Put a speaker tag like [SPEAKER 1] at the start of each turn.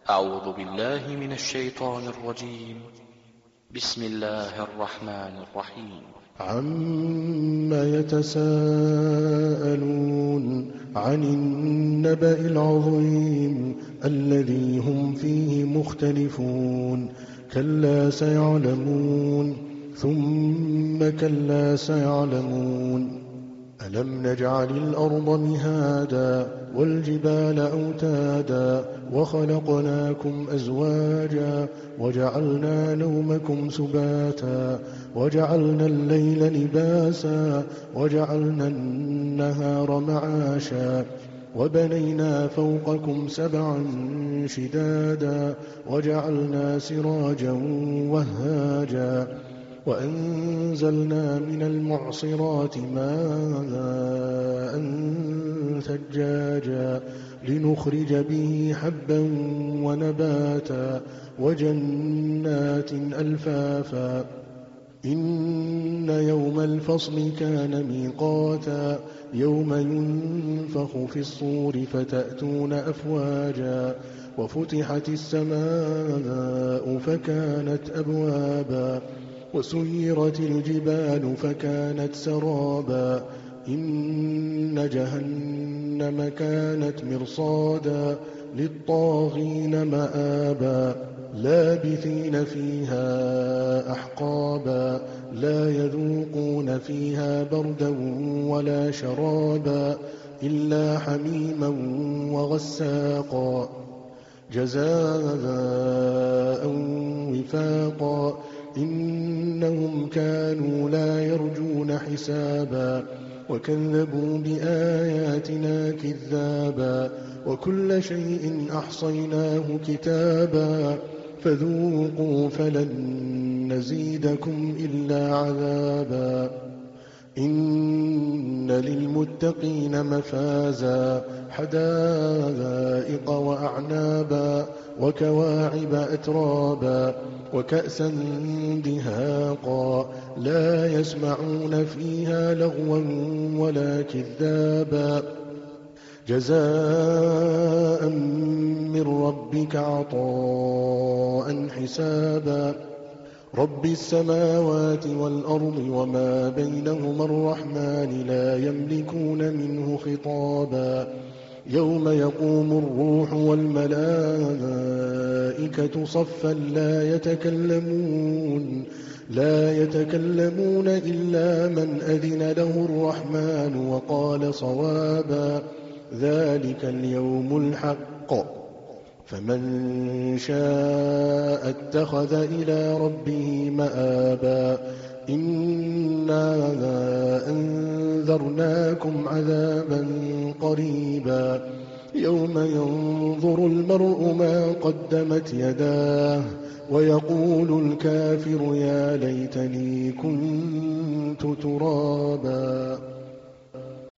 [SPEAKER 1] أعوذ بالله من الشيطان الرجيم. بسم الله الرحمن الرحيم.
[SPEAKER 2] عما يتساءلون عن النبأ العظيم الذي هم فيه مختلفون كلا سيعلمون ثم كلا سيعلمون ألم نجعل الأرض مهادا والجبال أوتادا وخلقناكم أزواجا وجعلنا نومكم سباتا وجعلنا الليل لباسا وجعلنا النهار معاشا وبنينا فوقكم سبعا شدادا وجعلنا سراجا وهاجا وأنزلنا من المعصرات ماء ثجاجا لنخرج به حبا ونباتا وجنات ألفافا إن يوم الفصل كان ميقاتا يوم ينفخ في الصور فتأتون أفواجا وفتحت السماء فكانت أبوابا وسيرت الجبال فكانت سرابا إن جهنم كانت مرصادا للطاغين مآبا لابثين فيها أحقابا لا يذوقون فيها بردا ولا شرابا إلا حميما وغساقا جزاء وفاقا إنهم كانوا لا يرجون حسابا وكذبوا بآياتنا كذابا وكل شيء أحصيناه كتابا فذوقوا فلن نزيدكم إلا عذابا إن للمتقين مفازا حدائق وأعنابا وكواعب أترابا وكأسا دهاقا لا يسمعون فيها لغوا ولا كذابا جزاء من ربك عطاء حسابا رب السماوات والأرض وما بينهما الرحمن لا يملكون منه خطابا يوم يقوم الروح والملائكة صفا لا يتكلمون إلا من أذن له الرحمن وقال صوابا ذلك اليوم الحق فمن شاء اتخذ إلى ربه مآبا إنا أنذرناكم عذابا قريبا يوم ينظر المرء ما قدمت يداه ويقول الكافر يا ليتني كنت ترابا.